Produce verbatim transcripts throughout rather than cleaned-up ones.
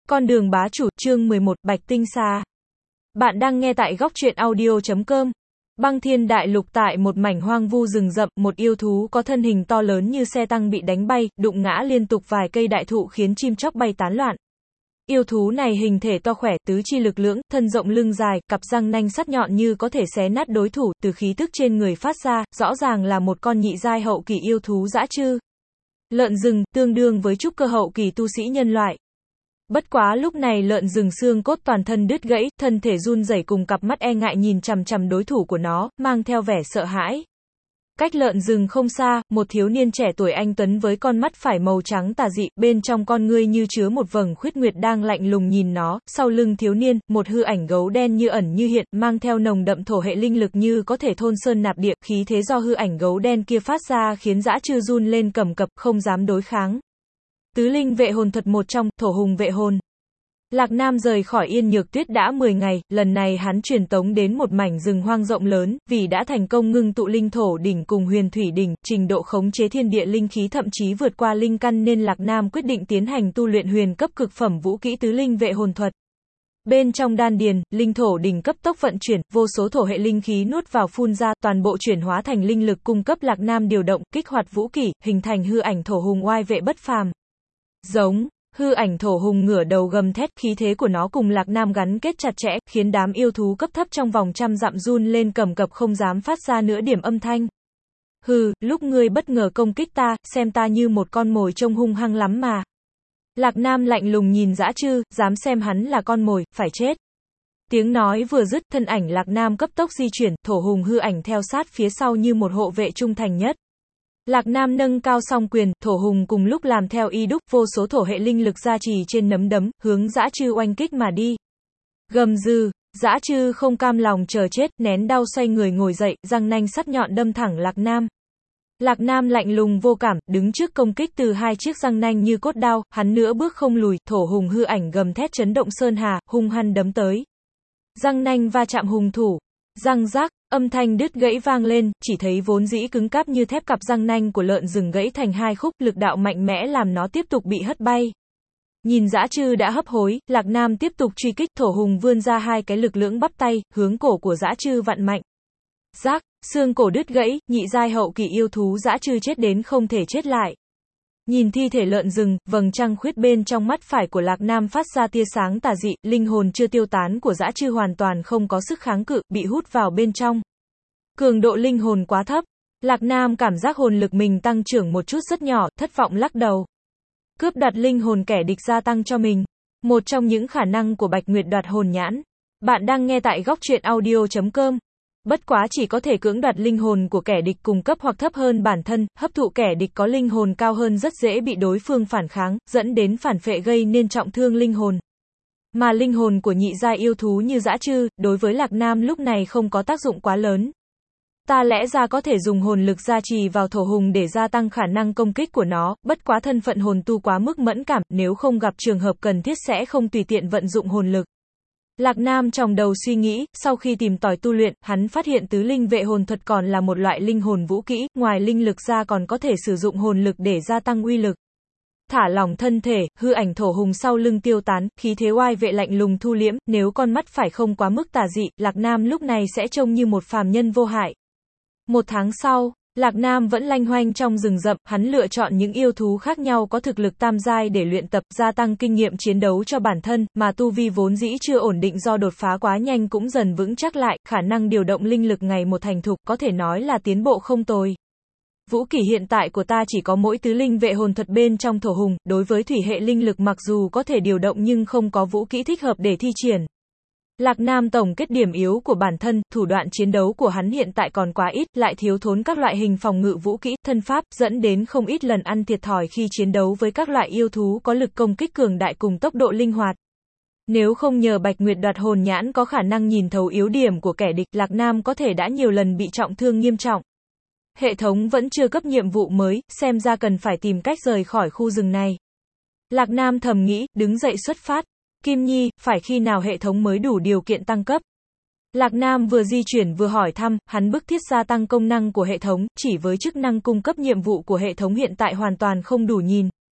Con đường bá chủ, chương mười một, Bạch Tinh Xà. Bạn đang nghe tại góc truyện audio chấm com. Băng Thiên Đại Lục, tại một mảnh hoang vu rừng rậm, một yêu thú có thân hình to lớn như xe tăng bị đánh bay, đụng ngã liên tục vài cây đại thụ khiến chim chóc bay tán loạn. Yêu thú này hình thể to khỏe, tứ chi lực lưỡng, thân rộng lưng dài, cặp răng nanh sắc nhọn như có thể xé nát đối thủ, từ khí tức trên người phát ra, rõ ràng là một con nhị giai hậu kỳ yêu thú dã trư. Lợn rừng, tương đương với trúc cơ hậu kỳ tu sĩ nhân loại. Bất quá lúc này lợn rừng xương cốt toàn thân đứt gãy, thân thể run rẩy cùng cặp mắt e ngại nhìn chằm chằm đối thủ của nó, mang theo vẻ sợ hãi. Cách lợn rừng không xa, một thiếu niên trẻ tuổi anh tuấn với con mắt phải màu trắng tà dị, bên trong con ngươi như chứa một vầng khuyết nguyệt đang lạnh lùng nhìn nó. Sau lưng thiếu niên, một hư ảnh gấu đen như ẩn như hiện, mang theo nồng đậm thổ hệ linh lực như có thể thôn sơn nạp địa, khí thế do hư ảnh gấu đen kia phát ra khiến dã trư run lên cầm cập, không dám đối kháng. Tứ linh vệ hồn thuật một trong, thổ hùng vệ hồn. Lạc Nam rời khỏi Yên Nhược Tuyết đã mười ngày, lần này hắn truyền tống đến một mảnh rừng hoang rộng lớn, vì đã thành công ngưng tụ linh thổ đỉnh cùng huyền thủy đỉnh, trình độ khống chế thiên địa linh khí thậm chí vượt qua linh căn nên Lạc Nam quyết định tiến hành tu luyện huyền cấp cực phẩm vũ kỹ tứ linh vệ hồn thuật. Bên trong đan điền, linh thổ đỉnh cấp tốc vận chuyển, vô số thổ hệ linh khí nuốt vào phun ra, toàn bộ chuyển hóa thành linh lực cung cấp Lạc Nam điều động, kích hoạt vũ kỹ, hình thành hư ảnh thổ hùng oai vệ bất phàm. Giống, hư ảnh thổ hùng ngửa đầu gầm thét, khí thế của nó cùng Lạc Nam gắn kết chặt chẽ, khiến đám yêu thú cấp thấp trong vòng trăm dặm run lên cầm cập không dám phát ra nửa điểm âm thanh. Hừ, lúc ngươi bất ngờ công kích ta, xem ta như một con mồi trông hung hăng lắm mà. Lạc Nam lạnh lùng nhìn dã trư, dám xem hắn là con mồi, phải chết. Tiếng nói vừa dứt, thân ảnh Lạc Nam cấp tốc di chuyển, thổ hùng hư ảnh theo sát phía sau như một hộ vệ trung thành nhất. Lạc Nam nâng cao song quyền, thổ hùng cùng lúc làm theo y đúc, vô số thổ hệ linh lực gia trì trên nấm đấm, hướng dã trư oanh kích mà đi. Gầm dừ, dã trư không cam lòng chờ chết, nén đau xoay người ngồi dậy, răng nanh sắc nhọn đâm thẳng Lạc Nam. Lạc Nam lạnh lùng vô cảm, đứng trước công kích từ hai chiếc răng nanh như cốt đao, hắn nửa bước không lùi, thổ hùng hư ảnh gầm thét chấn động sơn hà, hung hăng đấm tới. Răng nanh va chạm hùng thủ. Răng rác, âm thanh đứt gãy vang lên, chỉ thấy vốn dĩ cứng cáp như thép cặp răng nanh của lợn rừng gãy thành hai khúc, lực đạo mạnh mẽ làm nó tiếp tục bị hất bay. Nhìn dã trư đã hấp hối, Lạc Nam tiếp tục truy kích, thổ hùng vươn ra hai cái lực lưỡng bắp tay, hướng cổ của dã trư vặn mạnh. Rác, xương cổ đứt gãy, nhị giai hậu kỳ yêu thú dã trư chết đến không thể chết lại. Nhìn thi thể lợn rừng, vầng trăng khuyết bên trong mắt phải của Lạc Nam phát ra tia sáng tà dị, linh hồn chưa tiêu tán của dã trư hoàn toàn không có sức kháng cự, bị hút vào bên trong. Cường độ linh hồn quá thấp. Lạc Nam cảm giác hồn lực mình tăng trưởng một chút rất nhỏ, thất vọng lắc đầu. Cướp đoạt linh hồn kẻ địch gia tăng cho mình. Một trong những khả năng của Bạch Nguyệt đoạt hồn nhãn. Bạn đang nghe tại góc truyện audio chấm com. Bất quá chỉ có thể cưỡng đoạt linh hồn của kẻ địch cùng cấp hoặc thấp hơn bản thân, hấp thụ kẻ địch có linh hồn cao hơn rất dễ bị đối phương phản kháng, dẫn đến phản phệ gây nên trọng thương linh hồn. Mà linh hồn của nhị giai yêu thú như dã trư, đối với Lạc Nam lúc này không có tác dụng quá lớn. Ta lẽ ra có thể dùng hồn lực gia trì vào thổ hùng để gia tăng khả năng công kích của nó, bất quá thân phận hồn tu quá mức mẫn cảm, nếu không gặp trường hợp cần thiết sẽ không tùy tiện vận dụng hồn lực. Lạc Nam trong đầu suy nghĩ, sau khi tìm tòi tu luyện, hắn phát hiện tứ linh vệ hồn thuật còn là một loại linh hồn vũ kỹ, ngoài linh lực ra còn có thể sử dụng hồn lực để gia tăng uy lực. Thả lỏng thân thể, hư ảnh thổ hùng sau lưng tiêu tán, khí thế oai vệ lạnh lùng thu liễm, nếu con mắt phải không quá mức tà dị, Lạc Nam lúc này sẽ trông như một phàm nhân vô hại. Một tháng sau, Lạc Nam vẫn lanh hoanh trong rừng rậm, hắn lựa chọn những yêu thú khác nhau có thực lực tam giai để luyện tập, gia tăng kinh nghiệm chiến đấu cho bản thân, mà tu vi vốn dĩ chưa ổn định do đột phá quá nhanh cũng dần vững chắc lại, khả năng điều động linh lực ngày một thành thục, có thể nói là tiến bộ không tồi. Vũ kỹ hiện tại của ta chỉ có mỗi tứ linh vệ hồn thuật bên trong thổ hùng, đối với thủy hệ linh lực mặc dù có thể điều động nhưng không có vũ kỹ thích hợp để thi triển. Lạc Nam tổng kết điểm yếu của bản thân, thủ đoạn chiến đấu của hắn hiện tại còn quá ít, lại thiếu thốn các loại hình phòng ngự vũ kỹ, thân pháp, dẫn đến không ít lần ăn thiệt thòi khi chiến đấu với các loại yêu thú có lực công kích cường đại cùng tốc độ linh hoạt. Nếu không nhờ Bạch Nguyệt đoạt hồn nhãn có khả năng nhìn thấu yếu điểm của kẻ địch, Lạc Nam có thể đã nhiều lần bị trọng thương nghiêm trọng. Hệ thống vẫn chưa cấp nhiệm vụ mới, xem ra cần phải tìm cách rời khỏi khu rừng này. Lạc Nam thầm nghĩ, đứng dậy xuất phát. Kim Nhi, phải khi nào hệ thống mới đủ điều kiện tăng cấp? Lạc Nam vừa di chuyển vừa hỏi thăm, hắn bức thiết gia tăng công năng của hệ thống, chỉ với chức năng cung cấp nhiệm vụ của hệ thống hiện tại hoàn toàn không đủ nhìn.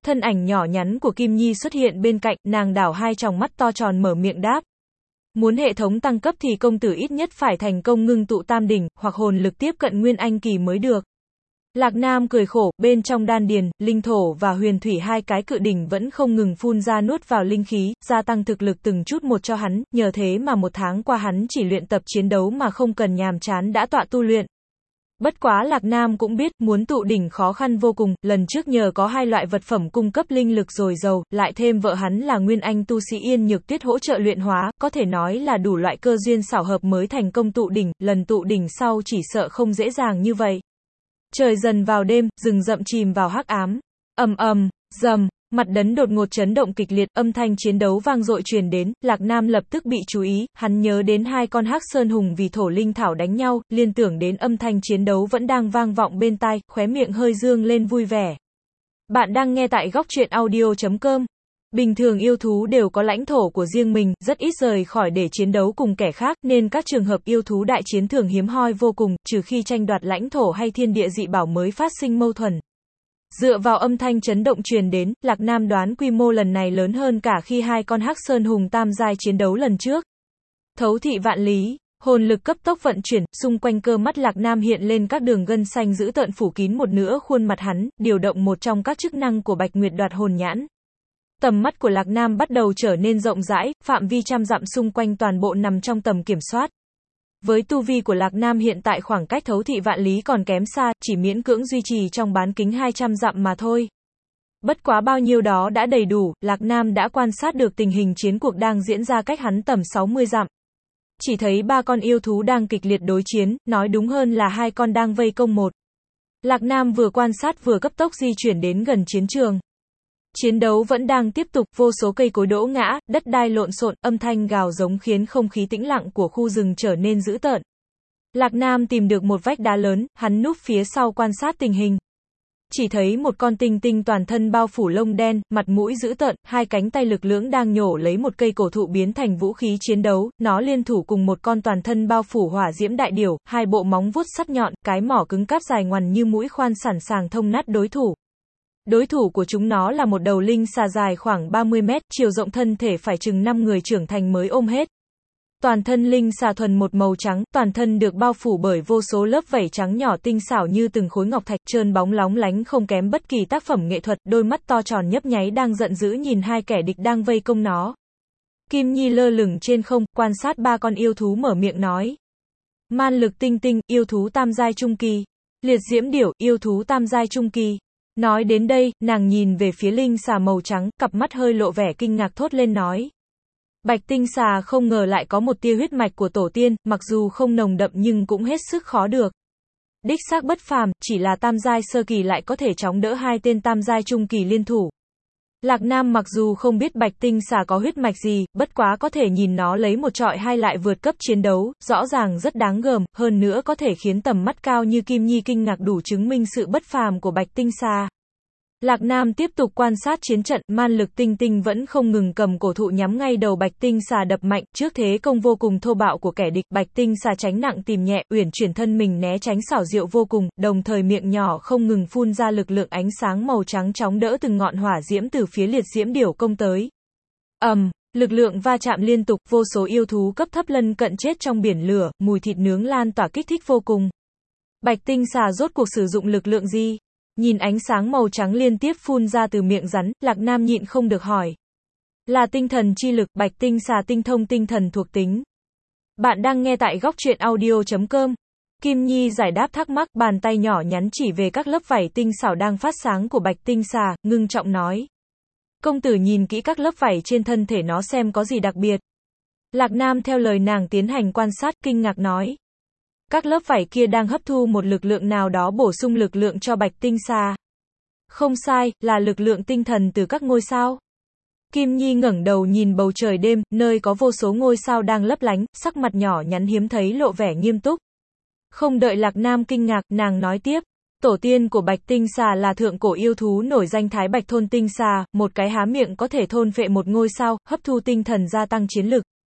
Thân ảnh nhỏ nhắn của Kim Nhi xuất hiện bên cạnh, nàng đảo hai tròng mắt to tròn mở miệng đáp. Muốn hệ thống tăng cấp thì công tử ít nhất phải thành công ngưng tụ tam đỉnh, hoặc hồn lực tiếp cận nguyên anh kỳ mới được. Lạc Nam cười khổ, bên trong đan điền, linh thổ và huyền thủy hai cái cự đỉnh vẫn không ngừng phun ra nuốt vào linh khí, gia tăng thực lực từng chút một cho hắn, nhờ thế mà một tháng qua hắn chỉ luyện tập chiến đấu mà không cần nhàm chán đã tọa tu luyện. Bất quá Lạc Nam cũng biết, muốn tụ đỉnh khó khăn vô cùng, lần trước nhờ có hai loại vật phẩm cung cấp linh lực dồi dào, lại thêm vợ hắn là nguyên anh tu sĩ Yên Nhược Tuyết hỗ trợ luyện hóa, có thể nói là đủ loại cơ duyên xảo hợp mới thành công tụ đỉnh, lần tụ đỉnh sau chỉ sợ không dễ dàng như vậy. Trời dần vào đêm, rừng rậm chìm vào hắc ám. Ầm ầm, rầm, mặt đất đột ngột chấn động kịch liệt, âm thanh chiến đấu vang dội truyền đến, Lạc Nam lập tức bị chú ý, hắn nhớ đến hai con hắc sơn hùng vì thổ linh thảo đánh nhau, liên tưởng đến âm thanh chiến đấu vẫn đang vang vọng bên tai, khóe miệng hơi dương lên vui vẻ. Bạn đang nghe tại góc truyện audio chấm com. Bình thường yêu thú đều có lãnh thổ của riêng mình, rất ít rời khỏi để chiến đấu cùng kẻ khác, nên các trường hợp yêu thú đại chiến thường hiếm hoi vô cùng, trừ khi tranh đoạt lãnh thổ hay thiên địa dị bảo mới phát sinh mâu thuẫn. Dựa vào âm thanh chấn động truyền đến, Lạc Nam đoán quy mô lần này lớn hơn cả khi hai con hắc sơn hùng tam giai chiến đấu lần trước. Thấu thị vạn lý, hồn lực cấp tốc vận chuyển, xung quanh cơ mắt Lạc Nam hiện lên các đường gân xanh dữ tợn phủ kín một nửa khuôn mặt hắn, điều động một trong các chức năng của Bạch Nguyệt Đoạt Hồn Nhãn. Tầm mắt của Lạc Nam bắt đầu trở nên rộng rãi, phạm vi trăm dặm xung quanh toàn bộ nằm trong tầm kiểm soát. Với tu vi của Lạc Nam hiện tại khoảng cách thấu thị vạn lý còn kém xa, chỉ miễn cưỡng duy trì trong bán kính hai trăm dặm mà thôi. Bất quá bao nhiêu đó đã đầy đủ, Lạc Nam đã quan sát được tình hình chiến cuộc đang diễn ra cách hắn tầm sáu mươi dặm. Chỉ thấy ba con yêu thú đang kịch liệt đối chiến, nói đúng hơn là hai con đang vây công một. Lạc Nam vừa quan sát vừa cấp tốc di chuyển đến gần chiến trường. Chiến đấu vẫn đang tiếp tục, vô số cây cối đổ ngã, đất đai lộn xộn, âm thanh gào giống khiến không khí tĩnh lặng của khu rừng trở nên dữ tợn. Lạc Nam tìm được một vách đá lớn, hắn núp phía sau quan sát tình hình. Chỉ thấy một con tinh tinh toàn thân bao phủ lông đen, mặt mũi dữ tợn, hai cánh tay lực lưỡng đang nhổ lấy một cây cổ thụ biến thành vũ khí chiến đấu, nó liên thủ cùng một con toàn thân bao phủ hỏa diễm đại điểu, hai bộ móng vuốt sắc nhọn, cái mỏ cứng cáp dài ngoằn như mũi khoan sẵn sàng thông nát đối thủ. Đối thủ của chúng nó là một đầu linh xà dài khoảng ba mươi mét, chiều rộng thân thể phải chừng năm người trưởng thành mới ôm hết. Toàn thân linh xà thuần một màu trắng, toàn thân được bao phủ bởi vô số lớp vảy trắng nhỏ tinh xảo như từng khối ngọc thạch, trơn bóng lóng lánh không kém bất kỳ tác phẩm nghệ thuật, đôi mắt to tròn nhấp nháy đang giận dữ nhìn hai kẻ địch đang vây công nó. Kim Nhi lơ lửng trên không, quan sát ba con yêu thú mở miệng nói. Man lực tinh tinh, yêu thú tam giai trung kỳ. Liệt diễm điểu, yêu thú tam giai trung kỳ. Nói đến đây, nàng nhìn về phía linh xà màu trắng, cặp mắt hơi lộ vẻ kinh ngạc thốt lên nói. Bạch tinh xà không ngờ lại có một tia huyết mạch của tổ tiên, mặc dù không nồng đậm nhưng cũng hết sức khó được. Đích xác bất phàm, chỉ là tam giai sơ kỳ lại có thể chống đỡ hai tên tam giai trung kỳ liên thủ. Lạc Nam mặc dù không biết bạch tinh xà có huyết mạch gì, bất quá có thể nhìn nó lấy một trọi hai lại vượt cấp chiến đấu, rõ ràng rất đáng gờm, hơn nữa có thể khiến tầm mắt cao như Kim Nhi kinh ngạc đủ chứng minh sự bất phàm của bạch tinh xà. Lạc Nam tiếp tục quan sát chiến trận, man lực tinh tinh vẫn không ngừng cầm cổ thụ nhắm ngay đầu bạch tinh xà đập mạnh, trước thế công vô cùng thô bạo của kẻ địch, bạch tinh xà tránh nặng tìm nhẹ, uyển chuyển thân mình né tránh xảo diệu vô cùng, đồng thời miệng nhỏ không ngừng phun ra lực lượng ánh sáng màu trắng chóng đỡ từng ngọn hỏa diễm từ phía liệt diễm điểu công tới. Ầm, um, lực lượng va chạm liên tục, vô số yêu thú cấp thấp lân cận chết trong biển lửa, mùi thịt nướng lan tỏa kích thích vô cùng. Bạch tinh xà rốt cuộc sử dụng lực lượng gì? Nhìn ánh sáng màu trắng liên tiếp phun ra từ miệng rắn, Lạc Nam nhịn không được hỏi. Là tinh thần chi lực, bạch tinh xà tinh thông tinh thần thuộc tính. Bạn đang nghe tại góc truyện audio chấm com. Kim Nhi giải đáp thắc mắc, bàn tay nhỏ nhắn chỉ về các lớp vảy tinh xảo đang phát sáng của bạch tinh xà, ngưng trọng nói. Công tử nhìn kỹ các lớp vảy trên thân thể nó xem có gì đặc biệt. Lạc Nam theo lời nàng tiến hành quan sát, kinh ngạc nói. Các lớp vảy kia đang hấp thu một lực lượng nào đó bổ sung lực lượng cho bạch tinh xà. Không sai, là lực lượng tinh thần từ các ngôi sao. Kim Nhi ngẩng đầu nhìn bầu trời đêm, nơi có vô số ngôi sao đang lấp lánh, sắc mặt nhỏ nhắn hiếm thấy lộ vẻ nghiêm túc. Không đợi Lạc Nam kinh ngạc, nàng nói tiếp. Tổ tiên của bạch tinh xà là thượng cổ yêu thú nổi danh Thái Bạch thôn tinh xà, một cái há miệng có thể thôn phệ một ngôi sao, hấp thu tinh thần gia tăng chiến lực.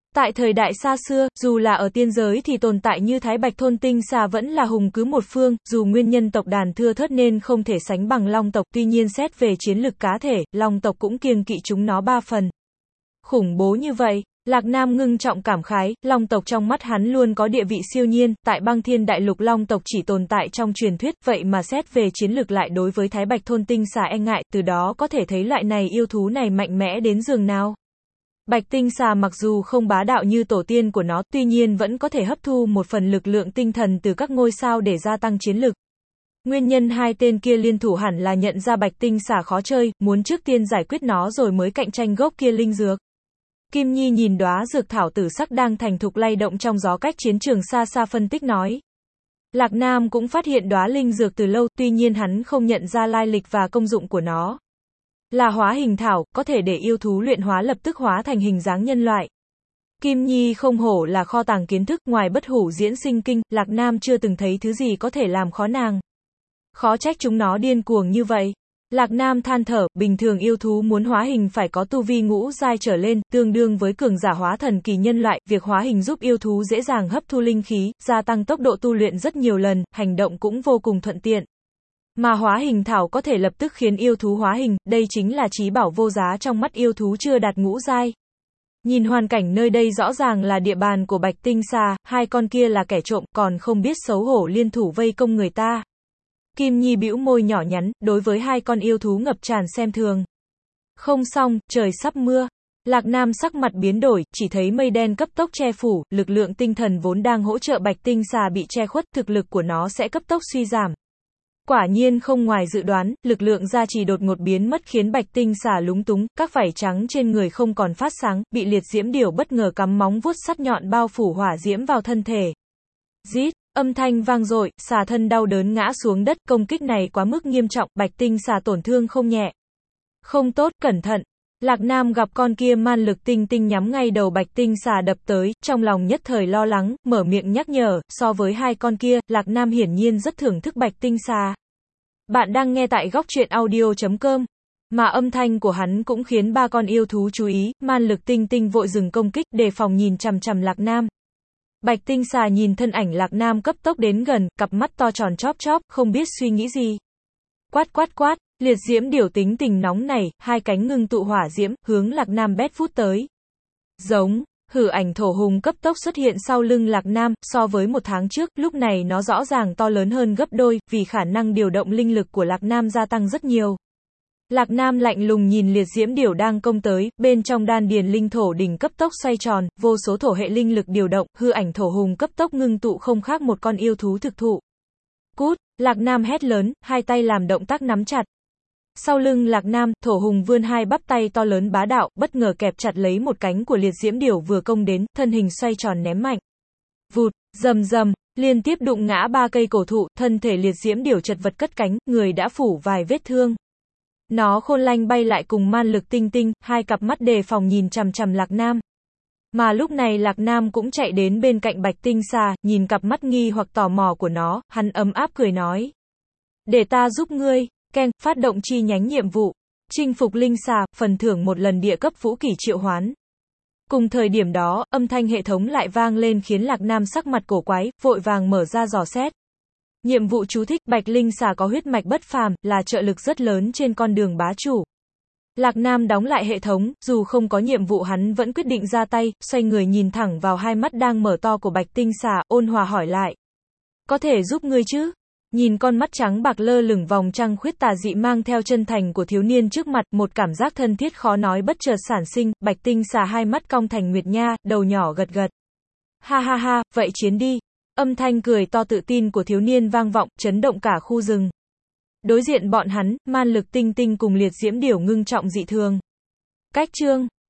Tại thời đại xa xưa, dù là ở tiên giới thì tồn tại như Thái Bạch thôn tinh xà vẫn là hùng cứ một phương, dù nguyên nhân tộc đàn thưa thớt nên không thể sánh bằng long tộc, tuy nhiên xét về chiến lực cá thể, long tộc cũng kiêng kỵ chúng nó ba phần. Khủng bố như vậy, Lạc Nam ngưng trọng cảm khái, long tộc trong mắt hắn luôn có địa vị siêu nhiên, tại băng thiên đại lục long tộc chỉ tồn tại trong truyền thuyết, vậy mà xét về chiến lược lại đối với Thái Bạch thôn tinh xà e ngại, từ đó có thể thấy loại này yêu thú này mạnh mẽ đến giường nào. Bạch tinh xà mặc dù không bá đạo như tổ tiên của nó, tuy nhiên vẫn có thể hấp thu một phần lực lượng tinh thần từ các ngôi sao để gia tăng chiến lực. Nguyên nhân hai tên kia liên thủ hẳn là nhận ra bạch tinh xà khó chơi, muốn trước tiên giải quyết nó rồi mới cạnh tranh gốc kia linh dược. Kim Nhi nhìn đóa dược thảo tử sắc đang thành thục lay động trong gió cách chiến trường xa xa phân tích nói. Lạc Nam cũng phát hiện đóa linh dược từ lâu, tuy nhiên hắn không nhận ra lai lịch và công dụng của nó. Là hóa hình thảo, có thể để yêu thú luyện hóa lập tức hóa thành hình dáng nhân loại. Kim Nhi không hổ là kho tàng kiến thức, ngoài bất hủ diễn sinh kinh, Lạc Nam chưa từng thấy thứ gì có thể làm khó nàng. Khó trách chúng nó điên cuồng như vậy. Lạc Nam than thở, bình thường yêu thú muốn hóa hình phải có tu vi ngũ giai trở lên, tương đương với cường giả hóa thần kỳ nhân loại, việc hóa hình giúp yêu thú dễ dàng hấp thu linh khí, gia tăng tốc độ tu luyện rất nhiều lần, hành động cũng vô cùng thuận tiện. Mà hóa hình thảo có thể lập tức khiến yêu thú hóa hình, đây chính là trí bảo vô giá trong mắt yêu thú chưa đạt ngũ giai. Nhìn hoàn cảnh nơi đây rõ ràng là địa bàn của bạch tinh xà, hai con kia là kẻ trộm, còn không biết xấu hổ liên thủ vây công người ta. Kim Nhi bĩu môi nhỏ nhắn, đối với hai con yêu thú ngập tràn xem thường. Không xong, trời sắp mưa. Lạc Nam sắc mặt biến đổi, chỉ thấy mây đen cấp tốc che phủ, lực lượng tinh thần vốn đang hỗ trợ bạch tinh xà bị che khuất, thực lực của nó sẽ cấp tốc suy giảm. Quả nhiên không ngoài dự đoán, lực lượng gia trì đột ngột biến mất khiến bạch tinh xà lúng túng, các vảy trắng trên người không còn phát sáng, bị liệt diễm điểu bất ngờ cắm móng vuốt sắc nhọn bao phủ hỏa diễm vào thân thể. Rít, âm thanh vang dội, xà thân đau đớn ngã xuống đất, công kích này quá mức nghiêm trọng, bạch tinh xà tổn thương không nhẹ. Không tốt, cẩn thận. Lạc Nam gặp con kia man lực tinh tinh nhắm ngay đầu bạch tinh xà đập tới, trong lòng nhất thời lo lắng, mở miệng nhắc nhở, so với hai con kia, Lạc Nam hiển nhiên rất thưởng thức bạch tinh xà. Bạn đang nghe tại góc truyện audio chấm com, mà âm thanh của hắn cũng khiến ba con yêu thú chú ý, man lực tinh tinh vội dừng công kích, đề phòng nhìn chằm chằm Lạc Nam. Bạch tinh xà nhìn thân ảnh Lạc Nam cấp tốc đến gần, cặp mắt to tròn chóp chóp, không biết suy nghĩ gì. Quát quát quát, liệt diễm điểu tính tình nóng này, hai cánh ngưng tụ hỏa diễm, hướng Lạc Nam bét phút tới. Giống, hử ảnh thổ hùng cấp tốc xuất hiện sau lưng Lạc Nam, so với một tháng trước, lúc này nó rõ ràng to lớn hơn gấp đôi, vì khả năng điều động linh lực của Lạc Nam gia tăng rất nhiều. Lạc Nam lạnh lùng nhìn liệt diễm điểu đang công tới, bên trong đan điền linh thổ đỉnh cấp tốc xoay tròn, vô số thổ hệ linh lực điều động, hư ảnh thổ hùng cấp tốc ngưng tụ không khác một con yêu thú thực thụ. Cút, Lạc Nam hét lớn, hai tay làm động tác nắm chặt. Sau lưng Lạc Nam, thổ hùng vươn hai bắp tay to lớn bá đạo, bất ngờ kẹp chặt lấy một cánh của liệt diễm điểu vừa công đến, thân hình xoay tròn ném mạnh. Vụt, rầm rầm, liên tiếp đụng ngã ba cây cổ thụ, thân thể liệt diễm điểu chật vật cất cánh, người đã phủ vài vết thương. Nó khôn lanh bay lại cùng man lực tinh tinh, hai cặp mắt đề phòng nhìn chằm chằm Lạc Nam. Mà lúc này Lạc Nam cũng chạy đến bên cạnh bạch tinh xà, nhìn cặp mắt nghi hoặc tò mò của nó, hắn ấm áp cười nói. Để ta giúp ngươi, keng, phát động chi nhánh nhiệm vụ. Chinh phục linh xà, phần thưởng một lần địa cấp vũ kỷ triệu hoán. Cùng thời điểm đó, âm thanh hệ thống lại vang lên khiến Lạc Nam sắc mặt cổ quái, vội vàng mở ra dò xét. Nhiệm vụ chú thích, bạch linh xà có huyết mạch bất phàm, là trợ lực rất lớn trên con đường bá chủ. Lạc Nam đóng lại hệ thống, dù không có nhiệm vụ hắn vẫn quyết định ra tay, xoay người nhìn thẳng vào hai mắt đang mở to của bạch tinh xà, ôn hòa hỏi lại. Có thể giúp ngươi chứ? Nhìn con mắt trắng bạc lơ lửng vòng trăng khuyết tà dị mang theo chân thành của thiếu niên trước mặt, một cảm giác thân thiết khó nói bất chợt sản sinh, bạch tinh xà hai mắt cong thành nguyệt nha, đầu nhỏ gật gật. Ha ha ha, vậy chiến đi. Âm thanh cười to tự tin của thiếu niên vang vọng, chấn động cả khu rừng. Đối diện bọn hắn, man lực tinh tinh cùng liệt diễm điểu ngưng trọng dị thường. Cách chương